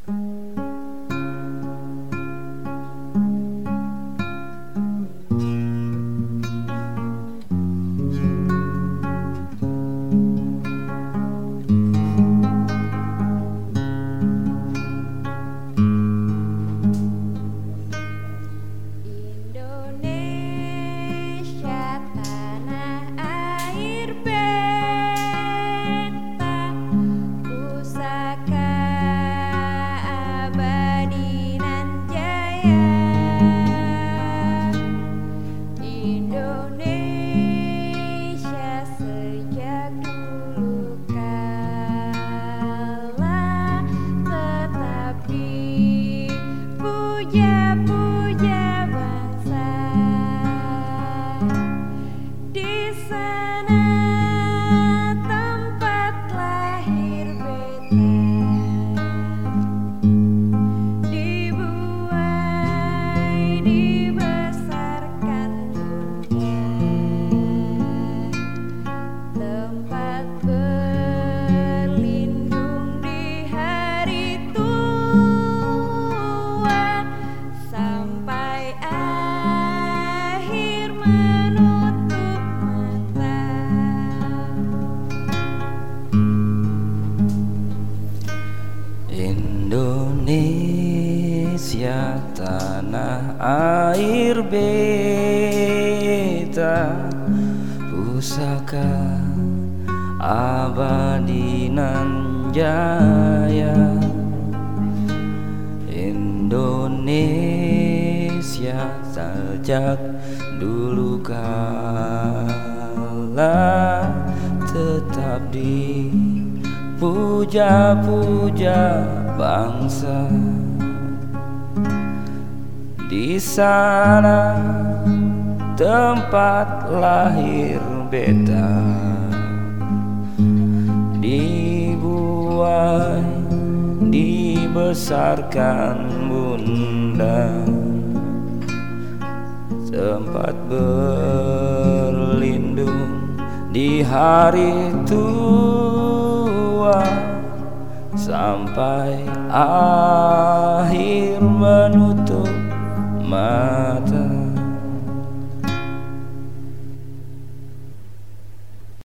Indonesia tanah air beta, pusaka abadi nan jaya. Indonesia sejak dulu kala tetap dipuja-puja bangsa. Di sana tempat lahir beta, dibuai dibesarkan bunda, sempat berlindung di hari tua, sampai akhir menutup mata.